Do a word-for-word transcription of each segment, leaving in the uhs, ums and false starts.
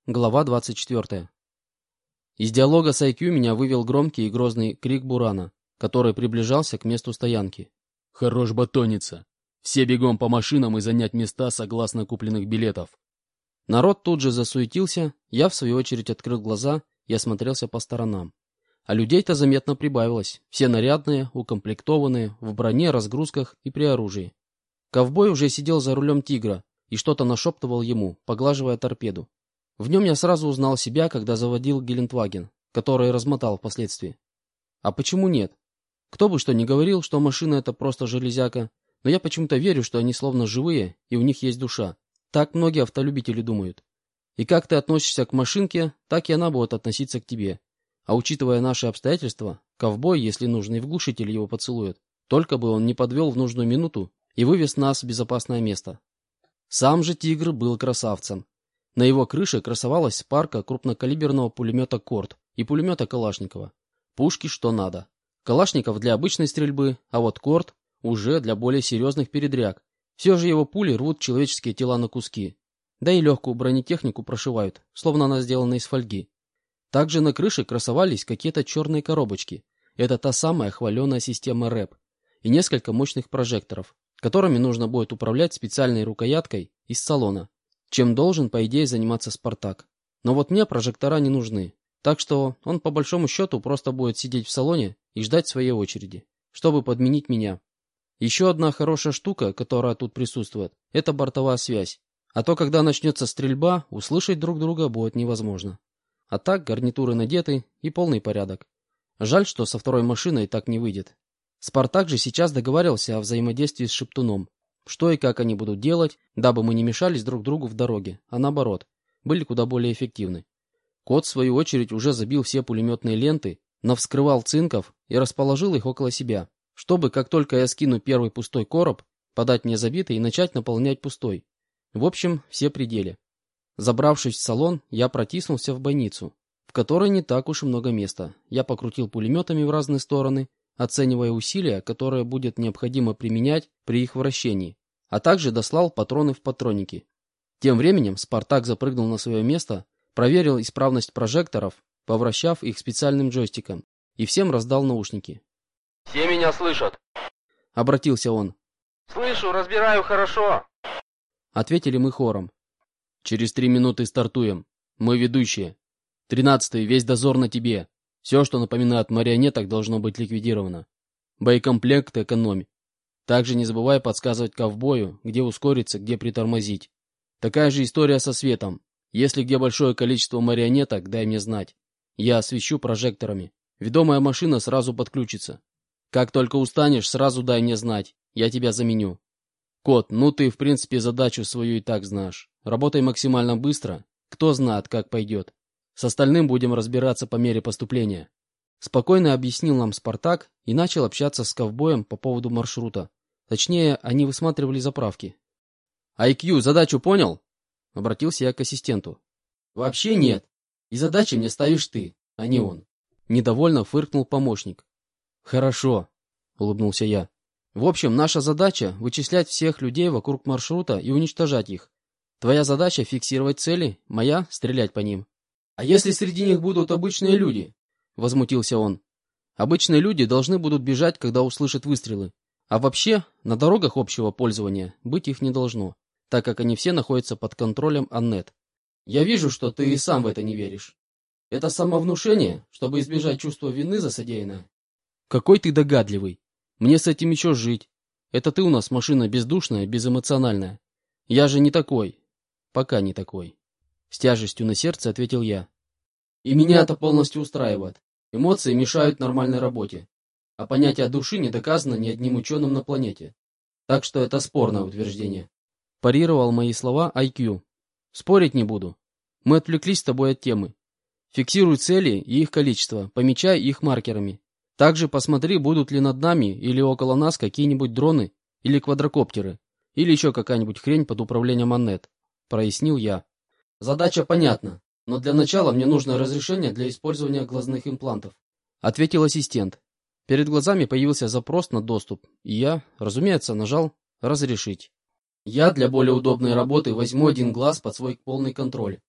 Глава двадцать четвёртая. Из диалога с ай кью меня вывел громкий и грозный крик Бурана, который приближался к месту стоянки. «Хорош батониться! Все бегом по машинам и занять места согласно купленных билетов!» Народ тут же засуетился, я в свою очередь открыл глаза и осмотрелся по сторонам. А людей-то заметно прибавилось, все нарядные, укомплектованные, в броне, разгрузках и при оружии. Ковбой уже сидел за рулем «Тигра» и что-то нашептывал ему, поглаживая торпеду. В нем я сразу узнал себя, когда заводил Гелендваген, который размотал впоследствии. А почему нет? Кто бы что ни говорил, что машина это просто железяка, но я почему-то верю, что они словно живые и у них есть душа. Так многие автолюбители думают. И как ты относишься к машинке, так и она будет относиться к тебе. А учитывая наши обстоятельства, ковбой, если нужно, и в глушитель его поцелует. Только бы он не подвел в нужную минуту и вывез нас в безопасное место. Сам же «Тигр» был красавцем. На его крыше красовалась парка крупнокалиберного пулемета «Корт» и пулемета Калашникова. Пушки что надо. Калашников для обычной стрельбы, а вот «Корт» уже для более серьезных передряг. Все же его пули рвут человеческие тела на куски. Да и легкую бронетехнику прошивают, словно она сделана из фольги. Также на крыше красовались какие-то черные коробочки. Это та самая хваленая система рэп. И несколько мощных прожекторов, которыми нужно будет управлять специальной рукояткой из салона, чем должен, по идее, заниматься Спартак. Но вот мне прожектора не нужны, так что он по большому счету просто будет сидеть в салоне и ждать своей очереди, чтобы подменить меня. Еще одна хорошая штука, которая тут присутствует, это бортовая связь. А то, когда начнется стрельба, услышать друг друга будет невозможно. А так гарнитуры надеты и полный порядок. Жаль, что со второй машиной так не выйдет. Спартак же сейчас договаривался о взаимодействии с Шептуном. Что и как они будут делать, дабы мы не мешались друг другу в дороге, а наоборот, были куда более эффективны. Кот, в свою очередь, уже забил все пулеметные ленты, навскрывал цинков и расположил их около себя, чтобы, как только я скину первый пустой короб, подать мне забитый и начать наполнять пустой. В общем, все пределы. Забравшись в салон, я протиснулся в бойницу, в которой не так уж и много места. Я покрутил пулеметами в разные стороны, оценивая усилия, которые будет необходимо применять при их вращении, а также дослал патроны в патронники. Тем временем Спартак запрыгнул на свое место, проверил исправность прожекторов, повращав их специальным джойстиком, и всем раздал наушники. «Все меня слышат?» — обратился он. «Слышу, разбираю хорошо», — ответили мы хором. «Через три минуты стартуем. Мы ведущие. Тринадцатый, весь дозор на тебе. Все, что напоминает марионеток, должно быть ликвидировано. Боекомплект экономь. Также не забывай подсказывать ковбою, где ускориться, где притормозить. Такая же история со светом. Если где большое количество марионеток, дай мне знать. Я освещу прожекторами. Ведомая машина сразу подключится. Как только устанешь, сразу дай мне знать. Я тебя заменю. Кот, ну ты, в принципе, задачу свою и так знаешь. Работай максимально быстро. Кто знает, как пойдет. С остальным будем разбираться по мере поступления. Спокойно объяснил нам Спартак и начал общаться с ковбоем по поводу маршрута. Точнее, они высматривали заправки. ай кью, задачу понял? Обратился я к ассистенту. Вообще нет. И задачи мне ставишь ты, а не он. Недовольно фыркнул помощник. Хорошо, улыбнулся я. В общем, наша задача — вычислять всех людей вокруг маршрута и уничтожать их. Твоя задача — фиксировать цели, моя — стрелять по ним. А если среди них будут обычные люди? Возмутился он. Обычные люди должны будут бежать, когда услышат выстрелы. А вообще, на дорогах общего пользования быть их не должно, так как они все находятся под контролем Аннет. Я вижу, что ты и сам в это не веришь. Это самовнушение, чтобы избежать чувства вины за содеянное. Какой ты догадливый. Мне с этим еще жить. Это ты у нас машина бездушная, безэмоциональная. Я же не такой. Пока не такой. С тяжестью на сердце ответил я. И меня это полностью устраивает. Эмоции мешают нормальной работе. А понятие души не доказано ни одним ученым на планете. Так что это спорное утверждение. Парировал мои слова ай кью. Спорить не буду. Мы отвлеклись с тобой от темы. Фиксируй цели и их количество, помечай их маркерами. Также посмотри, будут ли над нами или около нас какие-нибудь дроны или квадрокоптеры, или еще какая-нибудь хрень под управлением Аннет. Прояснил я. Задача понятна, но для начала мне нужно разрешение для использования глазных имплантов. Ответил ассистент. Перед глазами появился запрос на доступ, и я, разумеется, нажал «Разрешить». Я для более удобной работы возьму один глаз под свой полный контроль.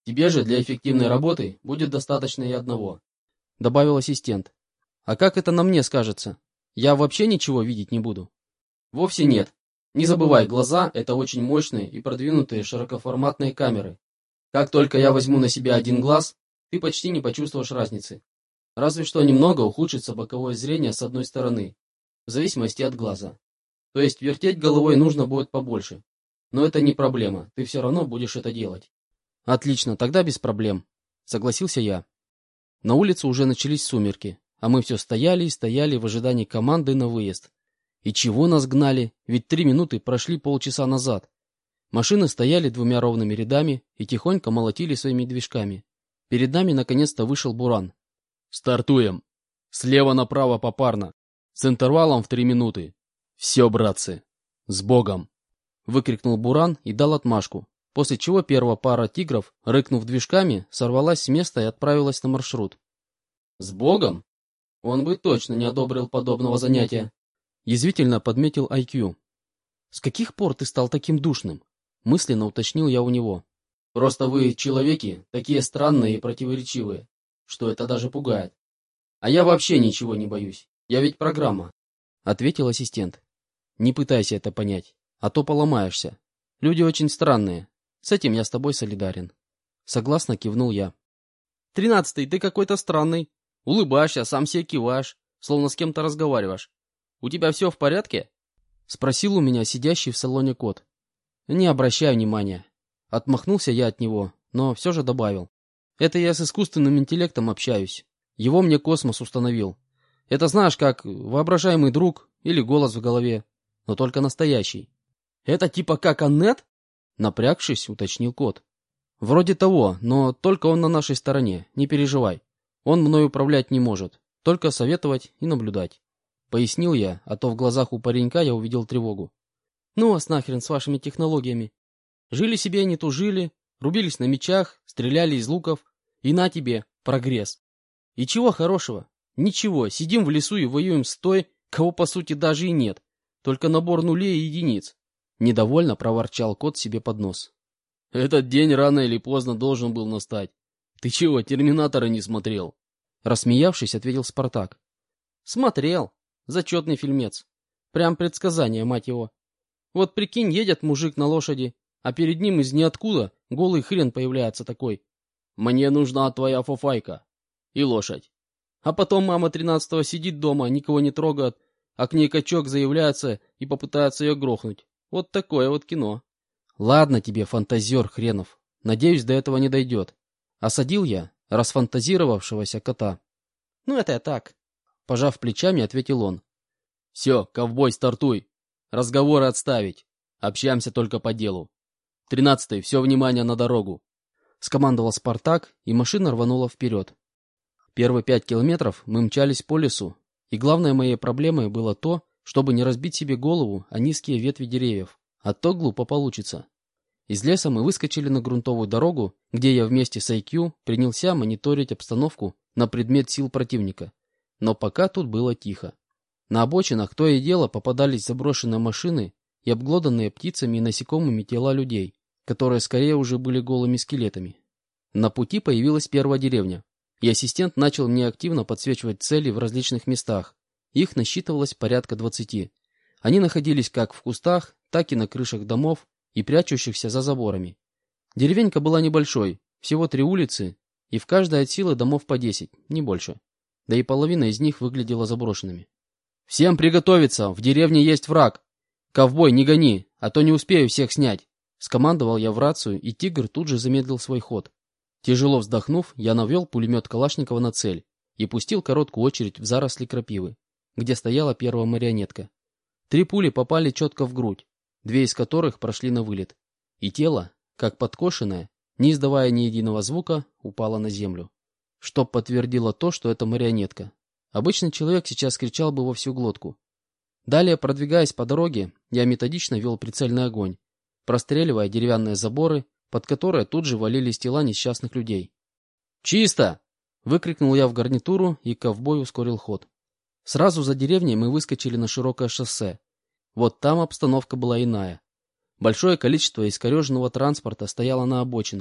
Тебе же для эффективной работы будет достаточно и одного», — добавил ассистент. «А как это на мне скажется? Я вообще ничего видеть не буду?» «Вовсе нет. Не забывай, глаза — это очень мощные и продвинутые широкоформатные камеры. Как только я возьму на себя один глаз, ты почти не почувствуешь разницы. Разве что немного ухудшится боковое зрение с одной стороны, в зависимости от глаза. То есть вертеть головой нужно будет побольше. Но это не проблема, ты все равно будешь это делать». «Отлично, тогда без проблем», — согласился я. На улице уже начались сумерки, а мы все стояли и стояли в ожидании команды на выезд. И чего нас гнали, ведь три минуты прошли полчаса назад. Машины стояли двумя ровными рядами и тихонько молотили своими движками. Перед нами наконец-то вышел Буран. «Стартуем! Слева направо попарно, с интервалом в три минуты. Все, братцы, с Богом!» Выкрикнул Буран и дал отмашку, после чего первая пара тигров, рыкнув движками, сорвалась с места и отправилась на маршрут. «С Богом? Он бы точно не одобрил подобного занятия», — язвительно подметил ай кью. «С каких пор ты стал таким душным?» — мысленно уточнил я у него. «Просто вы, человеки, такие странные и противоречивые, что это даже пугает. А я вообще ничего не боюсь, я ведь программа», — ответил ассистент. «Не пытайся это понять, а то поломаешься. Люди очень странные, с этим я с тобой солидарен». Согласно кивнул я. «Тринадцатый, ты какой-то странный. Улыбаешься, сам себе киваешь, словно с кем-то разговариваешь. У тебя все в порядке?» — спросил у меня сидящий в салоне кот. «Не обращай внимания». Отмахнулся я от него, но все же добавил. «Это я с искусственным интеллектом общаюсь. Его мне космос установил. Это знаешь, как воображаемый друг или голос в голове, но только настоящий». «Это типа как Аннет?» — напрягшись, уточнил кот. «Вроде того, но только он на нашей стороне, не переживай. Он мной управлять не может, только советовать и наблюдать». Пояснил я, а то в глазах у паренька я увидел тревогу. «Ну вас нахрен с вашими технологиями. Жили себе, не тужили, рубились на мечах, стреляли из луков, и на тебе прогресс. И чего хорошего? Ничего, сидим в лесу и воюем с той, кого по сути даже и нет, только набор нулей и единиц». Недовольно проворчал кот себе под нос. «Этот день рано или поздно должен был настать. Ты чего, Терминатора не смотрел?» Рассмеявшись, ответил Спартак. «Смотрел. Зачетный фильмец. Прям предсказание, мать его. Вот прикинь, едет мужик на лошади, а перед ним из ниоткуда голый хрен появляется такой. «Мне нужна твоя фуфайка. И лошадь». А потом мама тринадцатого сидит дома, никого не трогает, а к ней качок заявляется и попытается ее грохнуть. Вот такое вот кино. Ладно тебе, фантазер хренов. Надеюсь, до этого не дойдет. Осадил я расфантазировавшегося кота. Ну это я так. Пожав плечами, ответил он. «Все, ковбой, стартуй. Разговоры отставить. Общаемся только по делу. Тринадцатый, все внимание на дорогу», — скомандовал Спартак, и машина рванула вперед. Первые пять километров мы мчались по лесу, и главной моей проблемой было то, чтобы не разбить себе голову о низкие ветви деревьев, а то глупо получится. Из леса мы выскочили на грунтовую дорогу, где я вместе с ай кью принялся мониторить обстановку на предмет сил противника. Но пока тут было тихо. На обочинах то и дело попадались заброшенные машины и обглоданные птицами и насекомыми тела людей, которые скорее уже были голыми скелетами. На пути появилась первая деревня, и ассистент начал мне активно подсвечивать цели в различных местах. Их насчитывалось порядка двадцати. Они находились как в кустах, так и на крышах домов и прячущихся за заборами. Деревенька была небольшой, всего три улицы, и в каждой от силы домов по десять, не больше. Да и половина из них выглядела заброшенными. «Всем приготовиться! В деревне есть враг! Ковбой, не гони, а то не успею всех снять!» Скомандовал я в рацию, и тигр тут же замедлил свой ход. Тяжело вздохнув, я навел пулемет Калашникова на цель и пустил короткую очередь в заросли крапивы, где стояла первая марионетка. Три пули попали четко в грудь, две из которых прошли на вылет, и тело, как подкошенное, не издавая ни единого звука, упало на землю. Что подтвердило то, что это марионетка. Обычный человек сейчас кричал бы во всю глотку. Далее, продвигаясь по дороге, я методично вел прицельный огонь, простреливая деревянные заборы, под которые тут же валились тела несчастных людей. «Чисто!» — выкрикнул я в гарнитуру, и ковбой ускорил ход. Сразу за деревней мы выскочили на широкое шоссе. Вот там обстановка была иная. Большое количество искореженного транспорта стояло на обочинах,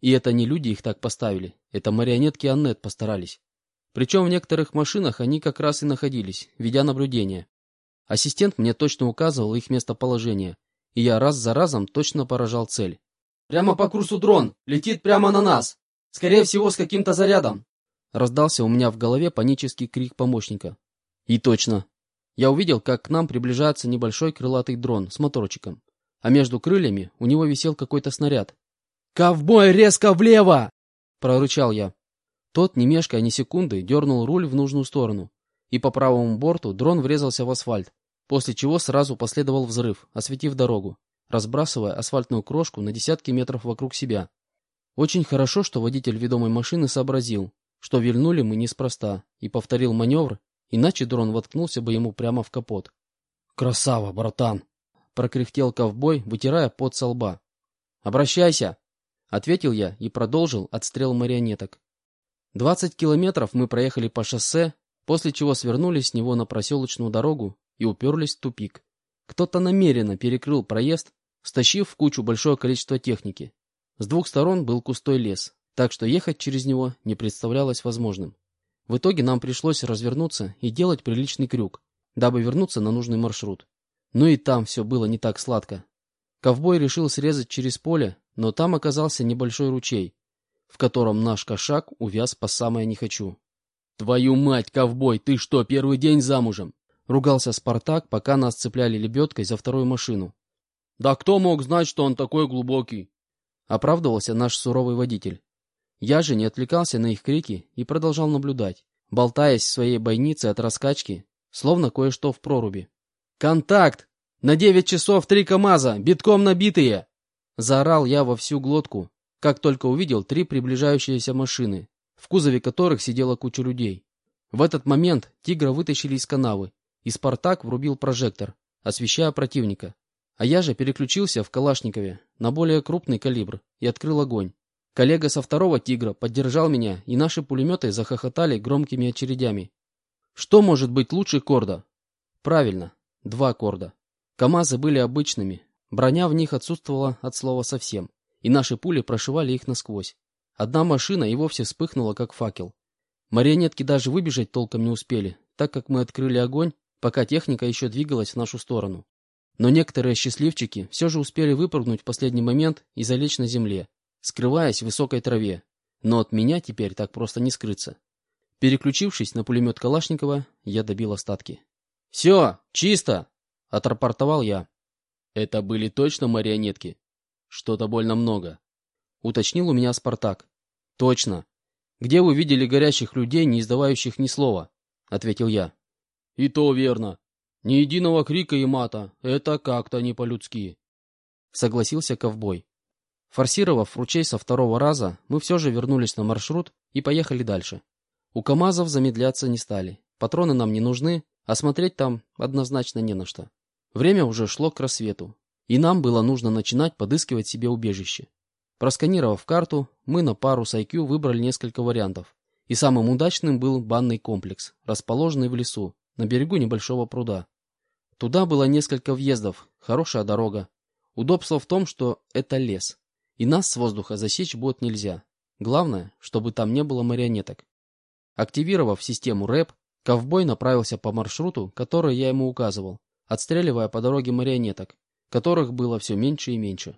И это не люди их так поставили, это марионетки Аннет постарались. Причем в некоторых машинах они как раз и находились, ведя наблюдение. Ассистент мне точно указывал их местоположение, и я раз за разом точно поражал цель. «Прямо по курсу дрон! Летит прямо на нас! Скорее всего, с каким-то зарядом!» Раздался у меня в голове панический крик помощника. И точно. Я увидел, как к нам приближается небольшой крылатый дрон с моторчиком, а между крыльями у него висел какой-то снаряд. «Ковбой, резко влево!» — прорычал я. Тот, не мешкая ни секунды, дернул руль в нужную сторону, и по правому борту дрон врезался в асфальт, после чего сразу последовал взрыв, осветив дорогу, разбрасывая асфальтную крошку на десятки метров вокруг себя. Очень хорошо, что водитель ведомой машины сообразил, что вильнули мы неспроста, и повторил маневр, иначе дрон воткнулся бы ему прямо в капот. «Красава, братан!» — прокряхтел ковбой, вытирая пот со лба. «Обращайся!» — ответил я и продолжил отстрел марионеток. Двадцать километров мы проехали по шоссе, после чего свернули с него на проселочную дорогу и уперлись в тупик. Кто-то намеренно перекрыл проезд, стащив в кучу большое количество техники. С двух сторон был густой лес, так что ехать через него не представлялось возможным. В итоге нам пришлось развернуться и делать приличный крюк, дабы вернуться на нужный маршрут. Но и там все было не так сладко. Ковбой решил срезать через поле, но там оказался небольшой ручей, в котором наш кошак увяз по самое не хочу. «Твою мать, ковбой, ты что, первый день замужем?» — ругался Спартак, пока нас цепляли лебедкой за вторую машину. «Да кто мог знать, что он такой глубокий?» — оправдывался наш суровый водитель. Я же не отвлекался на их крики и продолжал наблюдать, болтаясь в своей бойнице от раскачки, словно кое-что в проруби. «Контакт! На девять часов три КамАЗа, битком набитые!» Заорал я во всю глотку, как только увидел три приближающиеся машины, в кузове которых сидела куча людей. В этот момент «Тигра» вытащили из канавы, и Спартак врубил прожектор, освещая противника. А я же переключился в Калашникове на более крупный калибр и открыл огонь. Коллега со второго «Тигра» поддержал меня, и наши пулеметы захохотали громкими очередями. Что может быть лучше корда? Правильно, два корда. КамАЗы были обычными, броня в них отсутствовала от слова совсем, и наши пули прошивали их насквозь. Одна машина и вовсе вспыхнула, как факел. Марионетки даже выбежать толком не успели, так как мы открыли огонь, пока техника еще двигалась в нашу сторону. Но некоторые счастливчики все же успели выпрыгнуть в последний момент и залечь на земле, скрываясь в высокой траве. Но от меня теперь так просто не скрыться. Переключившись на пулемет Калашникова, я добил остатки. «Все, чисто!» — отрапортовал я. «Это были точно марионетки? Что-то больно много», — уточнил у меня Спартак. «Точно. Где вы видели горящих людей, не издавающих ни слова?» — ответил я. «И то верно. Ни единого крика и мата. Это как-то не по-людски», — согласился ковбой. Форсировав ручей со второго раза, мы все же вернулись на маршрут и поехали дальше. У КамАЗов замедляться не стали. Патроны нам не нужны, а смотреть там однозначно не на что. Время уже шло к рассвету, и нам было нужно начинать подыскивать себе убежище. Просканировав карту, мы на пару с ай кью выбрали несколько вариантов. И самым удачным был банный комплекс, расположенный в лесу, на берегу небольшого пруда. Туда было несколько въездов, хорошая дорога. Удобство в том, что это лес, и нас с воздуха засечь будет нельзя. Главное, чтобы там не было марионеток. Активировав систему рэп, ковбой направился по маршруту, который я ему указывал, отстреливая по дороге марионеток, которых было все меньше и меньше.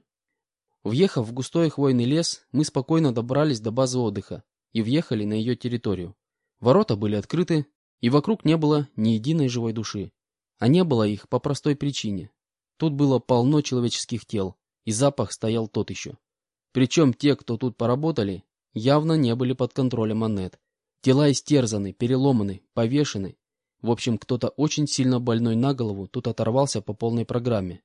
Въехав в густой хвойный лес, мы спокойно добрались до базы отдыха и въехали на ее территорию. Ворота были открыты, и вокруг не было ни единой живой души. А не было их по простой причине. Тут было полно человеческих тел, и запах стоял тот еще. Причем те, кто тут поработали, явно не были под контролем Аннет. Тела истерзаны, переломаны, повешены. В общем, кто-то очень сильно больной на голову тут оторвался по полной программе.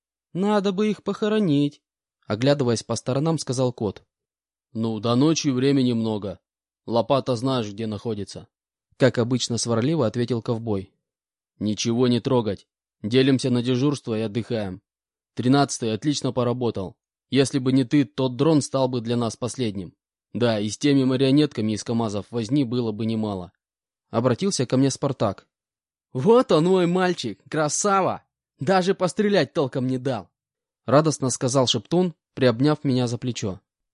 «Надо бы их похоронить», — оглядываясь по сторонам, сказал кот. «Ну, до ночи времени много. Лопата знаешь, где находится», — как обычно сварливо ответил ковбой. «Ничего не трогать. Делимся на дежурство и отдыхаем. Тринадцатый отлично поработал. Если бы не ты, тот дрон стал бы для нас последним. Да, и с теми марионетками из КамАЗов возни было бы немало». Обратился ко мне Спартак. «Вот он, мой мальчик, красава! Даже пострелять толком не дал!» Радостно сказал Шептун, приобняв меня за плечо.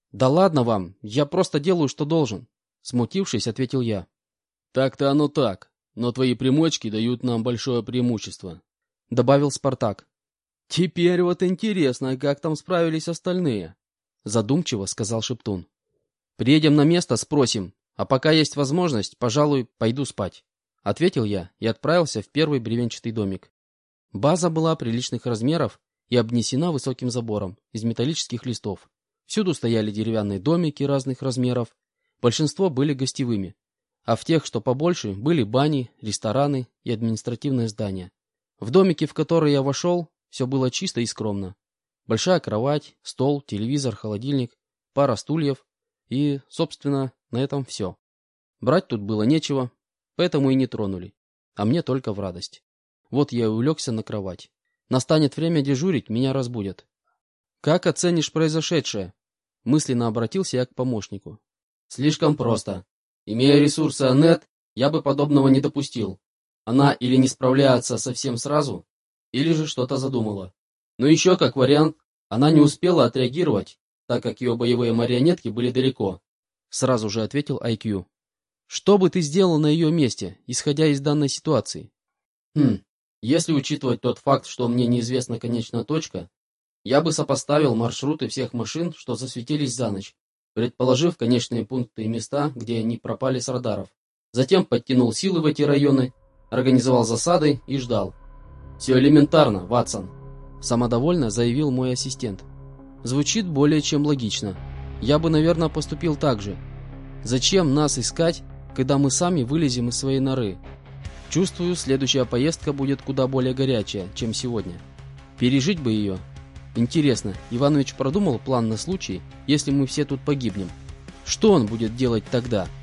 Да ладно вам, я просто делаю, что должен. Смутившись, ответил я. Так-то оно так, но твои примочки дают нам большое преимущество. Добавил Спартак. Теперь вот интересно, как там справились остальные? Задумчиво сказал Шептун. Приедем на место, спросим, а пока есть возможность, пожалуй, пойду спать. Ответил я и отправился в первый бревенчатый домик. База была приличных размеров и обнесена высоким забором из металлических листов. Всюду стояли деревянные домики разных размеров, большинство были гостевыми, а в тех, что побольше, были бани, рестораны и административные здания. В домике, в который я вошел, все было чисто и скромно. Большая кровать, стол, телевизор, холодильник, пара стульев и, собственно, на этом все. Брать тут было нечего, поэтому и не тронули, а мне только в радость. Вот я и улегся на кровать. Настанет время дежурить, меня разбудят. «Как оценишь произошедшее?» Мысленно обратился я к помощнику. Слишком просто. Имея ресурсы Аннет, я бы подобного не допустил. Она или не справляется совсем сразу, или же что-то задумала. Но еще как вариант, она не успела отреагировать, так как ее боевые марионетки были далеко. Сразу же ответил ай кью. Что бы ты сделал на ее месте, исходя из данной ситуации? Хм, если учитывать тот факт, что мне неизвестна конечная точка, я бы сопоставил маршруты всех машин, что засветились за ночь, предположив конечные пункты и места, где они пропали с радаров. Затем подтянул силы в эти районы, организовал засады и ждал. Все элементарно, Ватсон. Самодовольно заявил мой ассистент. Звучит более чем логично. Я бы, наверное, поступил так же. Зачем нас искать, когда мы сами вылезем из своей норы? Чувствую, следующая поездка будет куда более горячая, чем сегодня. Пережить бы ее. Интересно, Иванович продумал план на случай, если мы все тут погибнем? Что он будет делать тогда?